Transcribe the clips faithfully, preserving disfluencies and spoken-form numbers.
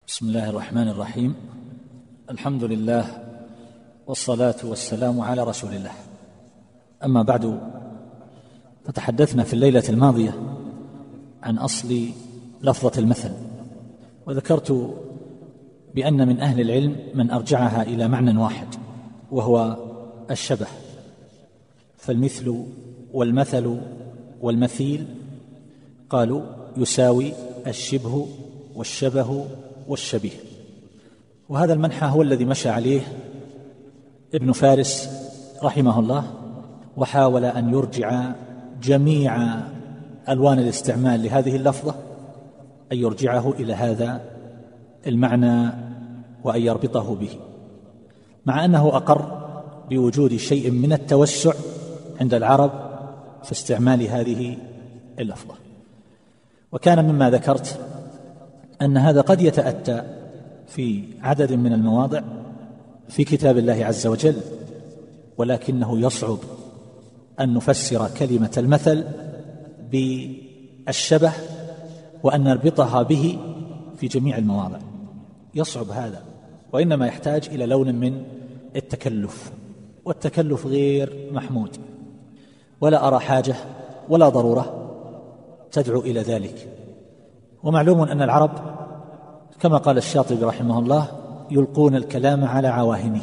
بسم الله الرحمن الرحيم. الحمد لله والصلاة والسلام على رسول الله. أما بعد، فتحدثنا في الليلة الماضية عن أصل لفظة المثل، وذكرت بأن من أهل العلم من أرجعها إلى معنى واحد وهو الشبه، فالمثل والمثل والمثيل قالوا يساوي الشبه والشبه والشبيه، وهذا المنحى هو الذي مشى عليه ابن فارس رحمه الله، وحاول أن يرجع جميع ألوان الاستعمال لهذه اللفظة، أن يرجعه إلى هذا المعنى وأن يربطه به، مع أنه أقر بوجود شيء من التوسع عند العرب في استعمال هذه اللفظة. وكان مما ذكرت أن هذا قد يتأتى في عدد من المواضع في كتاب الله عز وجل، ولكنه يصعب أن نفسر كلمة المثل بالشبه وأن نربطها به في جميع المواضع، يصعب هذا، وإنما يحتاج إلى لون من التكلف، والتكلف غير محمود، ولا أرى حاجة ولا ضرورة تدعو إلى ذلك. ومعلوم أن العرب كما قال الشاطبي رحمه الله يلقون الكلام على عواهنه،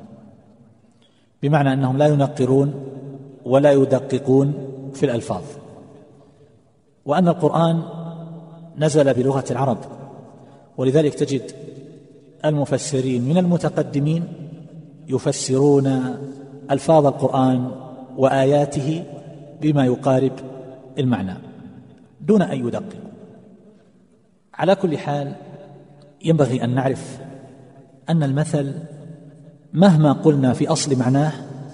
بمعنى أنهم لا ينقرون ولا يدققون في الألفاظ، وأن القرآن نزل بلغة العرب، ولذلك تجد المفسرين من المتقدمين يفسرون ألفاظ القرآن وآياته بما يقارب المعنى دون أن يدققوا. على كل حال، ينبغي أن نعرف أن المثل مهما قلنا في أصل معناه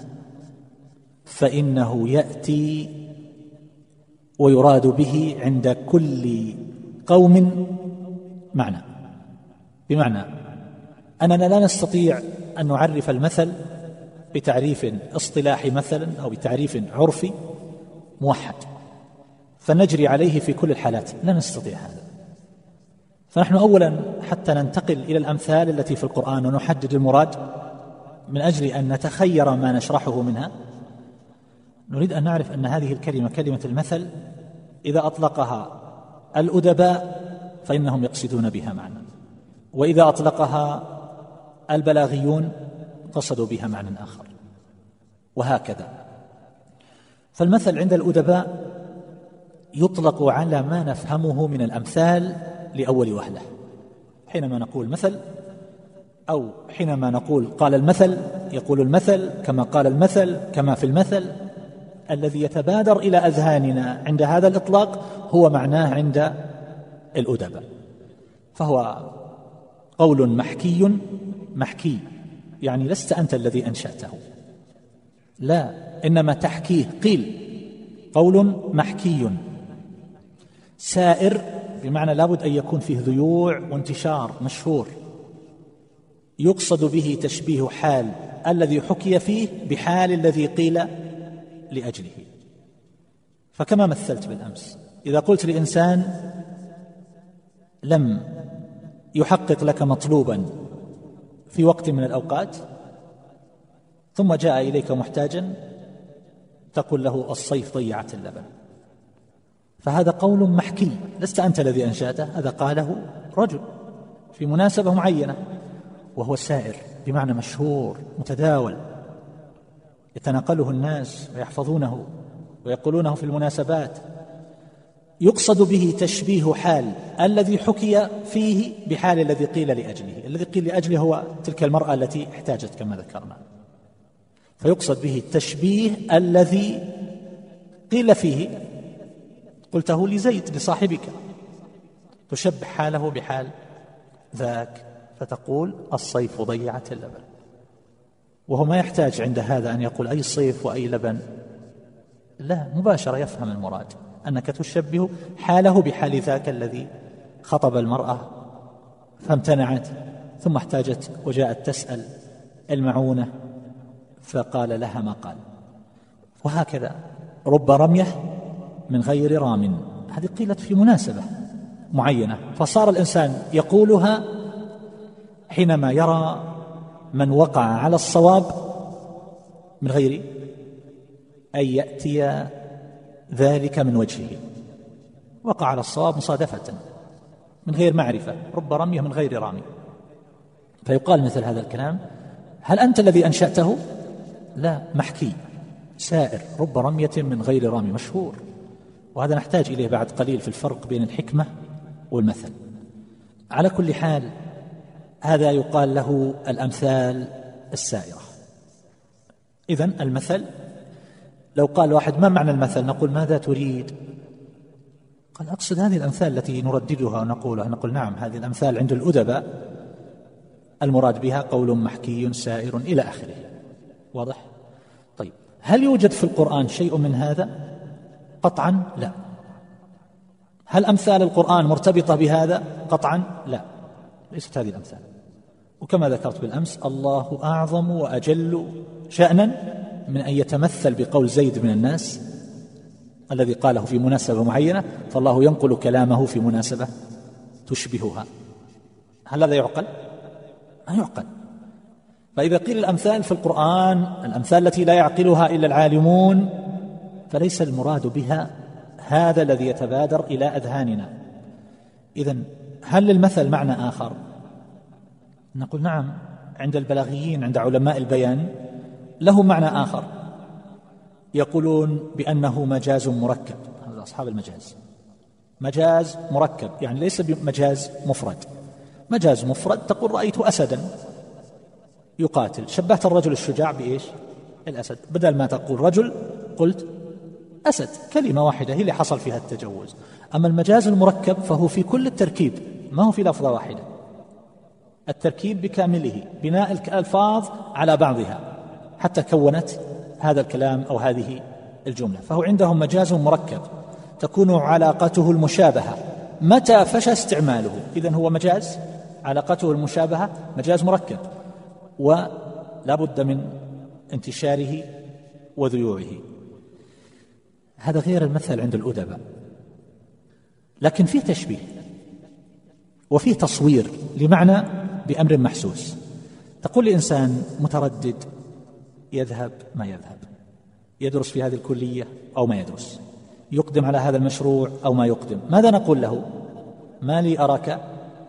فإنه يأتي ويراد به عند كل قوم معنى، بمعنى أننا لا نستطيع أن نعرف المثل بتعريف اصطلاحي مثلا أو بتعريف عرفي موحد فنجري عليه في كل الحالات، لا نستطيع هذا. فنحن أولا حتى ننتقل إلى الأمثال التي في القرآن ونحدد المراد من أجل أن نتخير ما نشرحه منها، نريد أن نعرف أن هذه الكلمة كلمة المثل إذا أطلقها الأدباء فإنهم يقصدون بها معنى، وإذا أطلقها البلاغيون قصدوا بها معنى آخر، وهكذا. فالمثل عند الأدباء يطلق على ما نفهمه من الأمثال لأول وهلة، حينما نقول مثل أو حينما نقول قال المثل، يقول المثل كما قال المثل كما في المثل، الذي يتبادر إلى أذهاننا عند هذا الإطلاق هو معناه عند الأدباء، فهو قول محكي محكي، يعني لست أنت الذي أنشأته، لا، إنما تحكيه قيل، قول محكي سائر، بمعنى لابد أن يكون فيه ذيوع وانتشار مشهور، يقصد به تشبيه حال الذي حكي فيه بحال الذي قيل لأجله. فكما مثلت بالأمس، إذا قلت لإنسان لم يحقق لك مطلوبا في وقت من الأوقات ثم جاء إليك محتاجا تقول له الصيف ضيعت اللبن، فهذا قول محكي، لست أنت الذي أنشأته، هذا قاله رجل في مناسبة معينة، وهو سائر بمعنى مشهور متداول يتناقله الناس ويحفظونه ويقولونه في المناسبات، يقصد به تشبيه حال الذي حكي فيه بحال الذي قيل لأجله. الذي قيل لأجله هو تلك المرأة التي احتاجت كما ذكرنا، فيقصد به التشبيه الذي قيل فيه، قلته لزيد لصاحبك، تشبه حاله بحال ذاك فتقول الصيف ضيعت اللبن، وهو ما يحتاج عند هذا أن يقول أي صيف وأي لبن، لا، مباشرة يفهم المراد، أنك تشبه حاله بحال ذاك الذي خطب المرأة فامتنعت ثم احتاجت وجاءت تسأل المعونة فقال لها ما قال، وهكذا رب رمية من غير رام، هذه قيلت في مناسبة معينة، فصار الإنسان يقولها حينما يرى من وقع على الصواب من غير أن يأتي ذلك من وجهه، وقع على الصواب مصادفة من غير معرفة، رب رمية من غير رامي، فيقال مثل هذا الكلام: هل أنت الذي أنشأته؟ لا، محكي سائر، رب رمية من غير رامي، مشهور. وهذا نحتاج إليه بعد قليل في الفرق بين الحكمة والمثل. على كل حال هذا يقال له الأمثال السائرة. إذن المثل، لو قال واحد: ما معنى المثل؟ نقول: ماذا تريد؟ قال: أقصد هذه الأمثال التي نرددها ونقولها. نقول: نعم، هذه الأمثال عند الأدباء المراد بها قول محكي سائر إلى آخره. واضح؟ طيب، هل يوجد في القرآن شيء من هذا؟ قطعا لا. هل أمثال القرآن مرتبطة بهذا؟ قطعا لا، ليست هذه الأمثال. وكما ذكرت بالأمس، الله أعظم وأجل شأنا من أن يتمثل بقول زيد من الناس الذي قاله في مناسبة معينة، فالله ينقل كلامه في مناسبة تشبهها. هل هذا يعقل؟ ما يعقل. فإذا قيل الأمثال في القرآن الأمثال التي لا يعقلها إلا العالمون، فليس المراد بها هذا الذي يتبادر إلى أذهاننا. إذن هل للمثل معنى آخر؟ نقول: نعم، عند البلاغيين، عند علماء البيان، له معنى آخر، يقولون بأنه مجاز مركب. هذا أصحاب المجاز، مجاز مركب، يعني ليس بمجاز مفرد. مجاز مفرد تقول: رأيت أسدا يقاتل، شبهت الرجل الشجاع بإيش؟ الأسد، بدل ما تقول رجل قلت أسد، كلمة واحدة هي اللي حصل فيها التجوز. أما المجاز المركب فهو في كل التركيب، ما هو في لفظة واحدة، التركيب بكامله، بناء الألفاظ على بعضها حتى كونت هذا الكلام أو هذه الجملة. فهو عندهم مجاز مركب تكون علاقته المشابهة متى فشى استعماله. إذن هو مجاز علاقته المشابهة، مجاز مركب، ولا بد من انتشاره وذيوعه. هذا غير المثل عند الأدباء. لكن فيه تشبيه وفيه تصوير لمعنى بأمر محسوس. تقول لإنسان متردد: يذهب ما يذهب، يدرس في هذه الكلية أو ما يدرس، يقدم على هذا المشروع أو ما يقدم، ماذا نقول له؟ ما لي أراك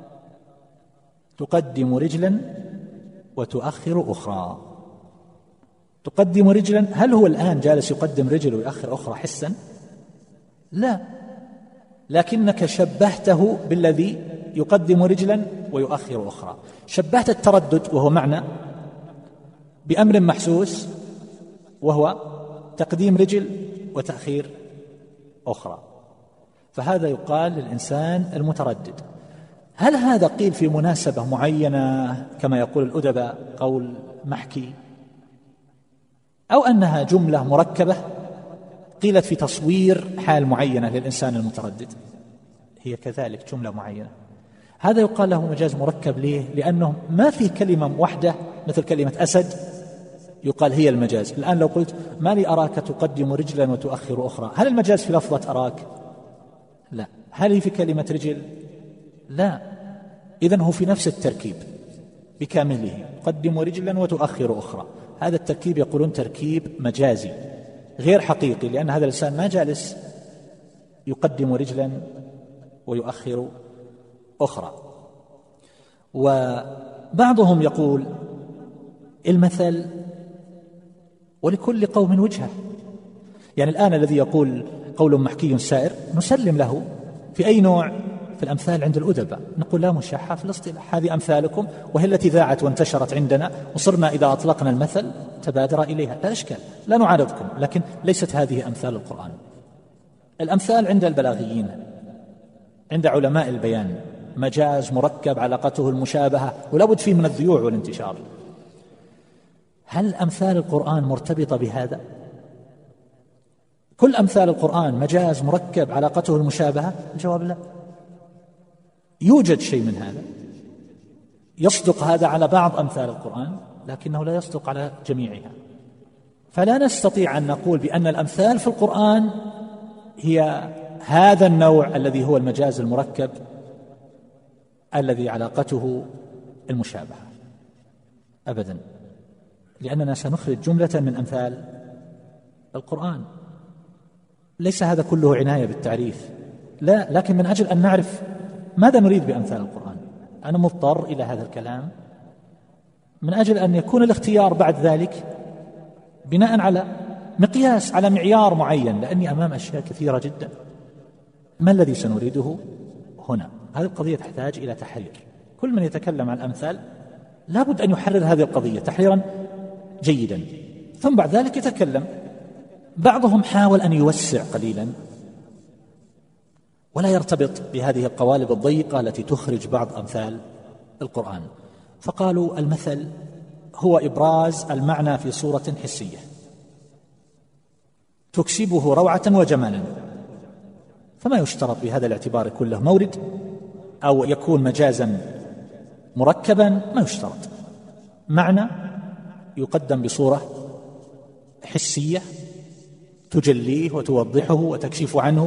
تقدم رجلا وتؤخر أخرى. تقدم رجلا، هل هو الآن جالس يقدم رجل ويؤخر أخرى حسا؟ لا، لكنك شبهته بالذي يقدم رجلا ويؤخر أخرى، شبهت التردد وهو معنى بأمر محسوس وهو تقديم رجل وتأخير أخرى. فهذا يقال للإنسان المتردد. هل هذا قيل في مناسبة معينة كما يقول الأدباء قول محكي، أو أنها جملة مركبة قيلت في تصوير حال معينة للإنسان المتردد؟ هي كذلك جملة معينة. هذا يقال له مجاز مركب. ليه؟ لأنه ما في كلمة واحدة مثل كلمة أسد يقال هي المجاز. الآن لو قلت: ما لي أراك تقدم رجلا وتؤخر أخرى، هل المجاز في لفظة أراك؟ لا. هل هي في كلمة رجل؟ لا. إذن هو في نفس التركيب بكامله، تقدم رجلا وتؤخر أخرى. هذا التركيب يقولون تركيب مجازي غير حقيقي، لأن هذا الإنسان ما جالس يقدم رجلا ويؤخر أخرى. وبعضهم يقول: المثل ولكل قوم وجهة. يعني الآن الذي يقول قول محكي سائر نسلم له في أي نوع؟ في الأمثال عند الأدباء، نقول: لا مشاحة في الاصطلاح، هذه أمثالكم وهي التي ذاعت وانتشرت عندنا، وصرنا إذا أطلقنا المثل تبادر إليها، لا إشكال، لا نعارضكم، لكن ليست هذه أمثال القرآن. الأمثال عند البلاغيين، عند علماء البيان، مجاز مركب علاقته المشابهة، ولا بد فيه من الذيوع والانتشار. هل أمثال القرآن مرتبطة بهذا؟ كل أمثال القرآن مجاز مركب علاقته المشابهة؟ الجواب لا. يوجد شيء من هذا، يصدق هذا على بعض أمثال القرآن، لكنه لا يصدق على جميعها. فلا نستطيع أن نقول بأن الأمثال في القرآن هي هذا النوع الذي هو المجاز المركب الذي علاقته المشابهة أبدا، لأننا سنخرج جملة من أمثال القرآن. ليس هذا كله عناية بالتعريف، لا، لكن من أجل أن نعرف ماذا نريد بأمثال القرآن. أنا مضطر إلى هذا الكلام من أجل أن يكون الاختيار بعد ذلك بناء على مقياس، على معيار معين، لأني أمام أشياء كثيرة جدا. ما الذي سنريده هنا؟ هذه القضية تحتاج إلى تحرير. كل من يتكلم عن الأمثال لابد أن يحرر هذه القضية تحريرا جيدا، ثم بعد ذلك يتكلم. بعضهم حاول أن يوسع قليلا ولا يرتبط بهذه القوالب الضيقة التي تخرج بعض أمثال القرآن، فقالوا المثل هو إبراز المعنى في صورة حسية تكسبه روعة وجمالا، فما يشترط بهذا الاعتبار يكون له مورد أو يكون مجازا مركبا، ما يشترط. معنى يقدم بصورة حسية تجليه وتوضحه وتكشف عنه،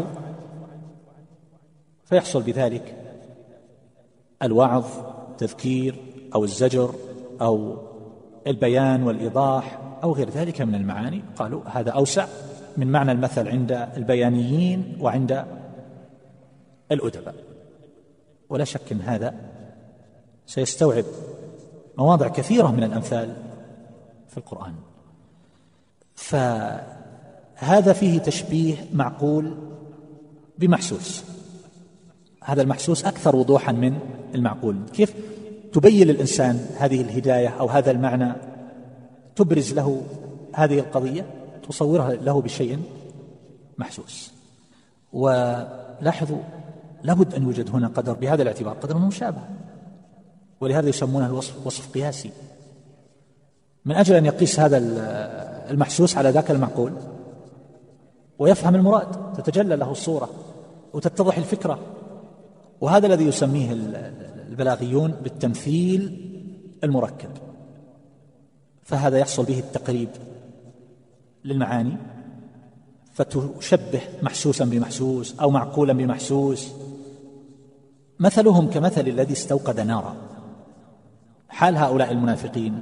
فيحصل بذلك الوعظ، التذكير أو الزجر أو البيان والإيضاح أو غير ذلك من المعاني. قالوا هذا أوسع من معنى المثل عند البيانيين وعند الأدباء، ولا شك أن هذا سيستوعب مواضع كثيرة من الأمثال في القرآن. فهذا فيه تشبيه معقول بمحسوس، هذا المحسوس أكثر وضوحا من المعقول. كيف تبين للإنسان هذه الهداية أو هذا المعنى، تبرز له هذه القضية، تصورها له بشيء محسوس. ولاحظوا لابد أن يوجد هنا قدر بهذا الاعتبار، قدر مشابه، ولهذا يسمونه الوصف وصف قياسي، من أجل أن يقيس هذا المحسوس على ذاك المعقول ويفهم المراد، تتجلى له الصورة وتتضح الفكرة. وهذا الذي يسميه البلاغيون بالتمثيل المركب، فهذا يحصل به التقريب للمعاني، فتشبه محسوسا بمحسوس أو معقولا بمحسوس. مثلهم كمثل الذي استوقد نارا. حال هؤلاء المنافقين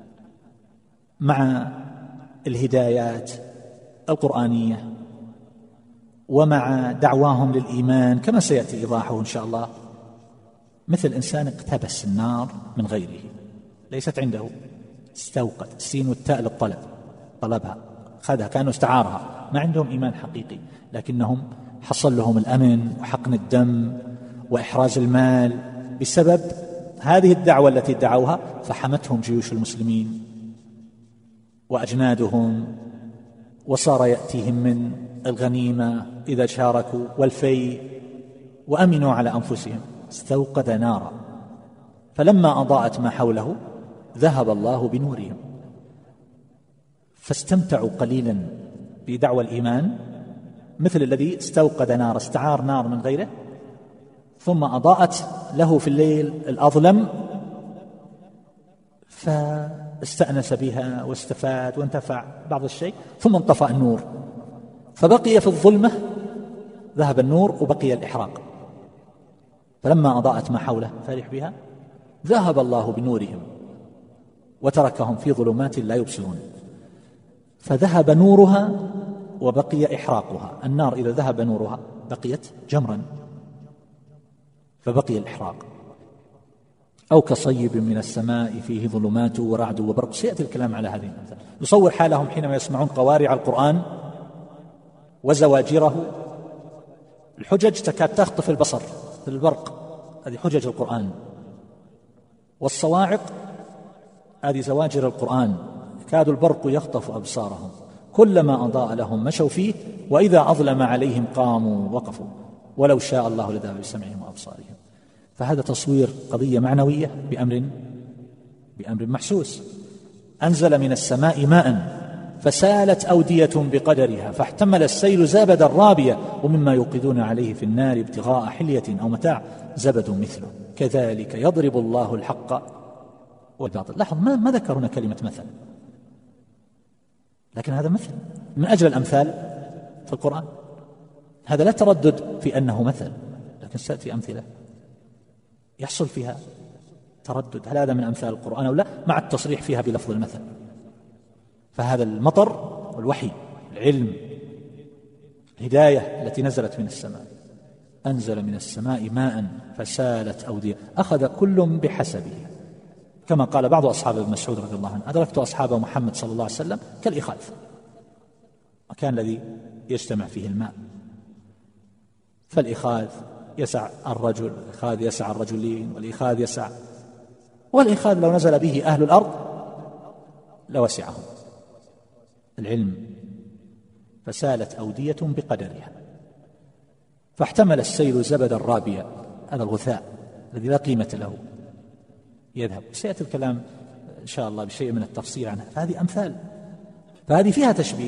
مع الهدايات القرآنية ومع دعواهم للإيمان كما سيأتي إيضاحه إن شاء الله، مثل إنسان اقتبس النار من غيره، ليست عنده، استوقد، السين والتاء للطلب، طلبها، خذها، كانوا استعارها، ما عندهم إيمان حقيقي، لكنهم حصل لهم الأمن وحقن الدم وإحراز المال بسبب هذه الدعوة التي ادعوها، فحمتهم جيوش المسلمين وأجنادهم، وصار يأتيهم من الغنيمة إذا شاركوا والفيء، وأمنوا على أنفسهم. استوقد نارا فلما أضاءت ما حوله ذهب الله بنورهم، فاستمتعوا قليلا بدعوى الإيمان، مثل الذي استوقد نار، استعار نار من غيره ثم أضاءت له في الليل الأظلم فاستأنس بها واستفاد وانتفع بعض الشيء، ثم انطفأ النور فبقي في الظلمة، ذهب النور وبقي الإحراق. فلما أضاءت ما حوله فرح بها ذهب الله بنورهم وتركهم في ظلمات لا يبصرون. فذهب نورها وبقي إحراقها. النار إذا ذهب نورها بقيت جمرا فبقي الإحراق. أو كصيب من السماء فيه ظلمات ورعد وبرق. سيأتي الكلام على هذه الأمثال. يصور حالهم حينما يسمعون قوارع القرآن وزواجره، الحجج تكاد تخطف البصر في البرق، هذه حجج القرآن، والصواعق هذه زواجر القرآن، كاد البرق يخطف أبصارهم، كلما أضاء لهم مشوا فيه وإذا أظلم عليهم قاموا وقفوا ولو شاء الله لذهب بسمعهم وأبصارهم. فهذا تصوير قضية معنوية بأمر بأمر محسوس. أنزل من السماء ماء فسالت أودية بقدرها فاحتمل السيل زبدا رابيا ومما يوقدون عليه في النار ابتغاء حلية أو متاع زبد مثله كذلك يضرب الله الحق والباطل. لاحظ ما, ما ذكر هنا كلمة مثل، لكن هذا مثل من أجل الأمثال في القرآن. هذا لا تردد في أنه مثل، لكن سأتي أمثلة يحصل فيها تردد هل هذا من أمثال القرآن أو لا، مع التصريح فيها بلفظ المثل. فهذا المطر والوحي، العلم، الهداية التي نزلت من السماء، أنزل من السماء ماء فسالت أودية، أخذ كل بحسبه، كما قال بعض أصحاب ابن مسعود رضي الله عنه: أدركت أصحاب محمد صلى الله عليه وسلم كالإخاذ، مكان الذي يجتمع فيه الماء. فالإخاذ يسع الرجل، الإخاذ يسع الرجلين، والإخاذ يسع، والإخاذ لو نزل به أهل الأرض لوسعهم. العلم فسالت أودية بقدرها، فاحتمل السيل زبد الرابية، هذا الغثاء الذي لا قيمة له يذهب. سيأتي الكلام إن شاء الله بشيء من التفصيل عنها. فهذه أمثال، فهذه فيها تشبيه،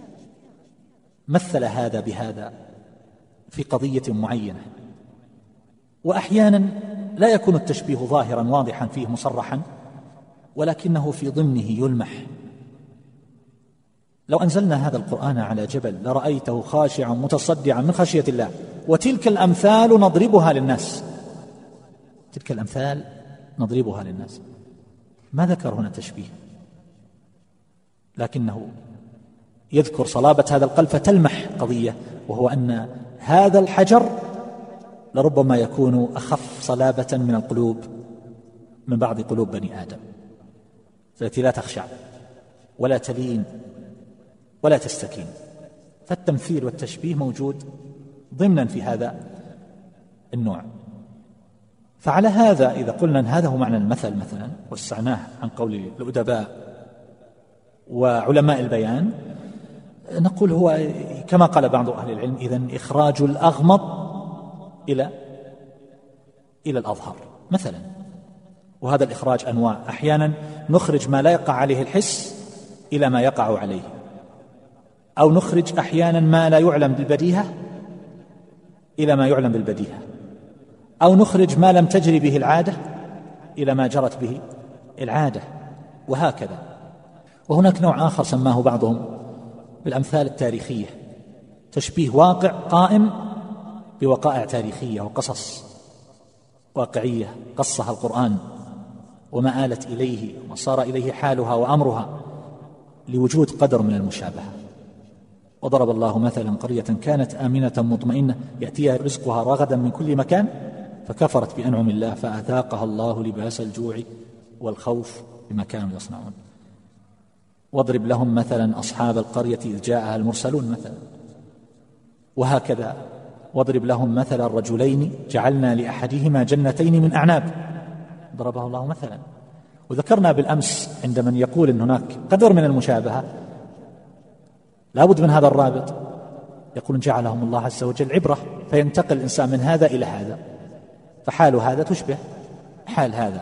مثل هذا بهذا في قضية معينة. وأحيانا لا يكون التشبيه ظاهرا واضحا فيه مصرحا، ولكنه في ضمنه يلمح. لو أنزلنا هذا القرآن على جبل لرأيته خاشعا متصدعا من خشية الله. وتلك الأمثال نضربها للناس، تلك الأمثال نضربها للناس. ما ذكر هنا تشبيه، لكنه يذكر صلابة هذا القلب فتلمح قضية، وهو أن هذا الحجر لربما يكون أخف صلابة من القلوب، من بعض قلوب بني آدم التي لا تخشع ولا تلين ولا تستكين. فالتمثيل والتشبيه موجود ضمنا في هذا النوع. فعلى هذا إذا قلنا أن هذا هو معنى المثل مثلا، وسعناه عن قول الأدباء وعلماء البيان، نقول هو كما قال بعض أهل العلم: إذن إخراج الأغمض إلى إلى الأظهر مثلا. وهذا الإخراج أنواع، أحيانا نخرج ما لا يقع عليه الحس إلى ما يقع عليه، أو نخرج أحيانا ما لا يعلم بالبديهة إلى ما يعلم بالبديهة، أو نخرج ما لم تجري به العادة إلى ما جرت به العادة، وهكذا. وهناك نوع آخر سماه بعضهم بالأمثال التاريخية، تشبيه واقع قائم بوقائع تاريخية وقصص واقعية قصها القرآن وما آلت إليه وما صار إليه حالها وأمرها لوجود قدر من المشابهة. وضرب الله مثلا قرية كانت آمنة مطمئنة يأتيها رزقها رغدا من كل مكان فكفرت بأنعم الله فأذاقها الله لباس الجوع والخوف بما كانوا يصنعون. واضرب لهم مثلا أصحاب القرية إذ جاءها المرسلون مثلا، وهكذا. واضرب لهم مثل الرجلين جعلنا لأحدهما جنتين من أعناب، ضربه الله مثلا. وذكرنا بالأمس عند من يقول أن هناك قدر من المشابهة لا بد من هذا الرابط، يقولون جعلهم الله عز وجل عبرة، فينتقل الإنسان من هذا إلى هذا، فحال هذا تشبه حال هذا،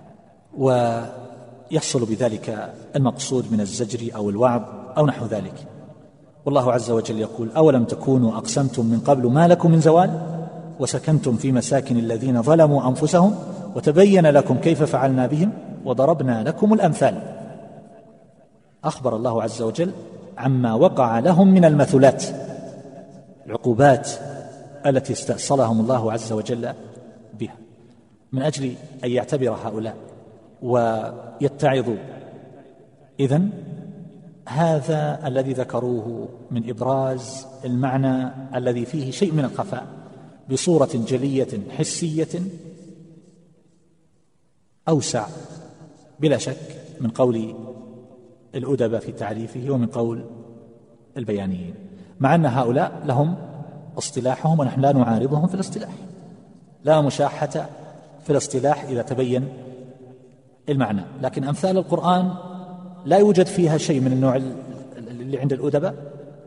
ويحصل بذلك المقصود من الزجر أو الوعظ أو نحو ذلك. والله عز وجل يقول: أولم تكونوا أقسمتم من قبل ما لكم من زوال وسكنتم في مساكن الذين ظلموا أنفسهم وتبين لكم كيف فعلنا بهم وضربنا لكم الأمثال. أخبر الله عز وجل عما وقع لهم من المثلات، العقوبات التي استأصلهم الله عز وجل بها، من أجل أن يعتبر هؤلاء ويتعظوا. إذن هذا الذي ذكروه من إبراز المعنى الذي فيه شيء من الخفاء بصورة جلية حسية أوسع بلا شك من قول الأدباء في تعريفه ومن قول البيانيين، مع أن هؤلاء لهم اصطلاحهم ونحن لا نعارضهم في الاصطلاح، لا مشاحة في الاصطلاح إذا تبين المعنى. لكن أمثال القرآن لا يوجد فيها شيء من النوع اللي عند الأدباء،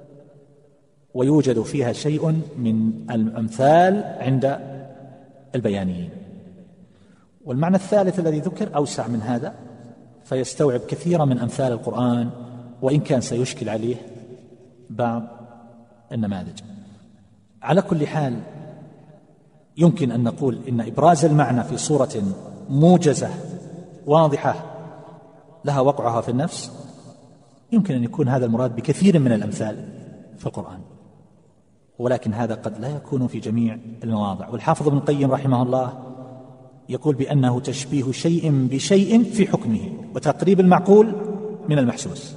ويوجد فيها شيء من الأمثال عند البيانيين. والمعنى الثالث الذي ذكر أوسع من هذا، فيستوعب كثيرا من أمثال القرآن، وإن كان سيشكل عليه بعض النماذج. على كل حال يمكن أن نقول إن إبراز المعنى في صورة موجزة واضحة لها وقعها في النفس يمكن أن يكون هذا المراد بكثير من الأمثال في القرآن، ولكن هذا قد لا يكون في جميع المواضع. والحافظ ابن القيم رحمه الله يقول بأنه تشبيه شيء بشيء في حكمه وتقريب المعقول من المحسوس،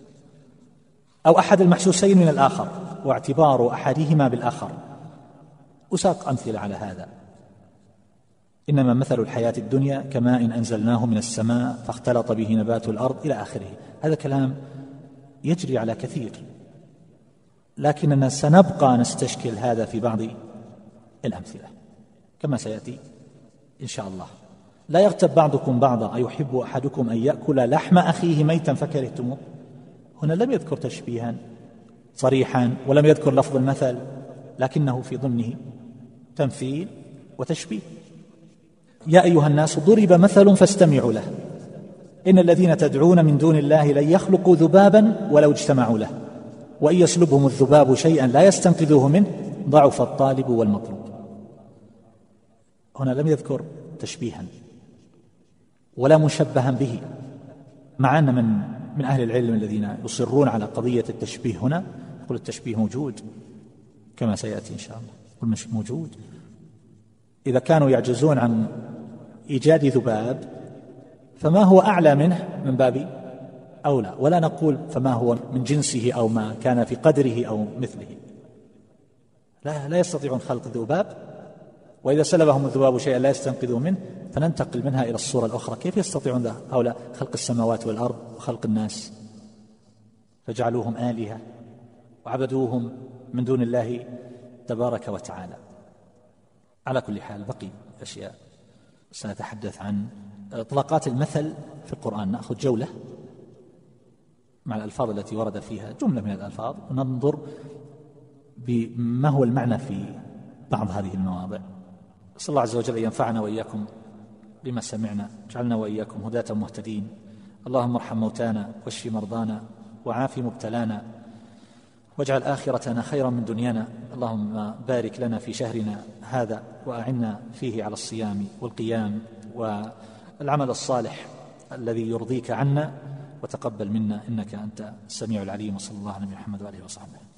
أو أحد المحسوسين من الآخر واعتبار أحدهما بالآخر. أساق أمثلة على هذا: إنما مثل الحياة الدنيا كماء إن أنزلناه من السماء فاختلط به نبات الأرض إلى آخره. هذا كلام يجري على كثير، لكننا سنبقى نستشكل هذا في بعض الأمثلة كما سيأتي إن شاء الله. لا يغتب بعضكم بعضا، أيحب أحدكم أن يأكل لحم أخيه ميتا فكرهتموه. هنا لم يذكر تشبيها صريحا ولم يذكر لفظ المثل، لكنه في ضمنه تمثيل وتشبيه. يا أيها الناس ضرب مثل فاستمعوا له إن الذين تدعون من دون الله لن يخلقوا ذبابا ولو اجتمعوا له وإن يسلبهم الذباب شيئا لا يستنقذوه منه ضعف الطالب والمطلوب. هنا لم يذكر تشبيها ولا مشبها به، مع أن من من أهل العلم الذين يصرون على قضية التشبيه هنا يقول التشبيه موجود كما سيأتي إن شاء الله، يقول مش موجود. إذا كانوا يعجزون عن إيجاد ذباب فما هو أعلى منه من باب أولى، ولا نقول فما هو من جنسه أو ما كان في قدره أو مثله. لا, لا يستطيعون خلق الذباب، وإذا سلبهم الذباب شيئا لا يستنقذوا منه. فننتقل منها إلى الصورة الأخرى: كيف يستطيعون هؤلاء خلق السماوات والأرض وخلق الناس؟ فجعلوهم آلهة وعبدوهم من دون الله تبارك وتعالى. على كل حال بقي أشياء سنتحدث عن إطلاقات المثل في القرآن. نأخذ جولة مع الألفاظ التي ورد فيها، جملة من الألفاظ، وننظر بما هو المعنى في بعض هذه المواضع. أسأل الله عز وجل أن ينفعنا وإياكم بما سمعنا، جعلنا وإياكم هداة مهتدين. اللهم ارحم موتانا واشف مرضانا وعاف مبتلانا واجعل آخرتنا خيرا من دنيانا. اللهم بارك لنا في شهرنا هذا وأعنا فيه على الصيام والقيام والعمل الصالح الذي يرضيك عنا، وتقبل منا إنك أنت السميع العليم. وصلى الله على محمد وآله وصحبه.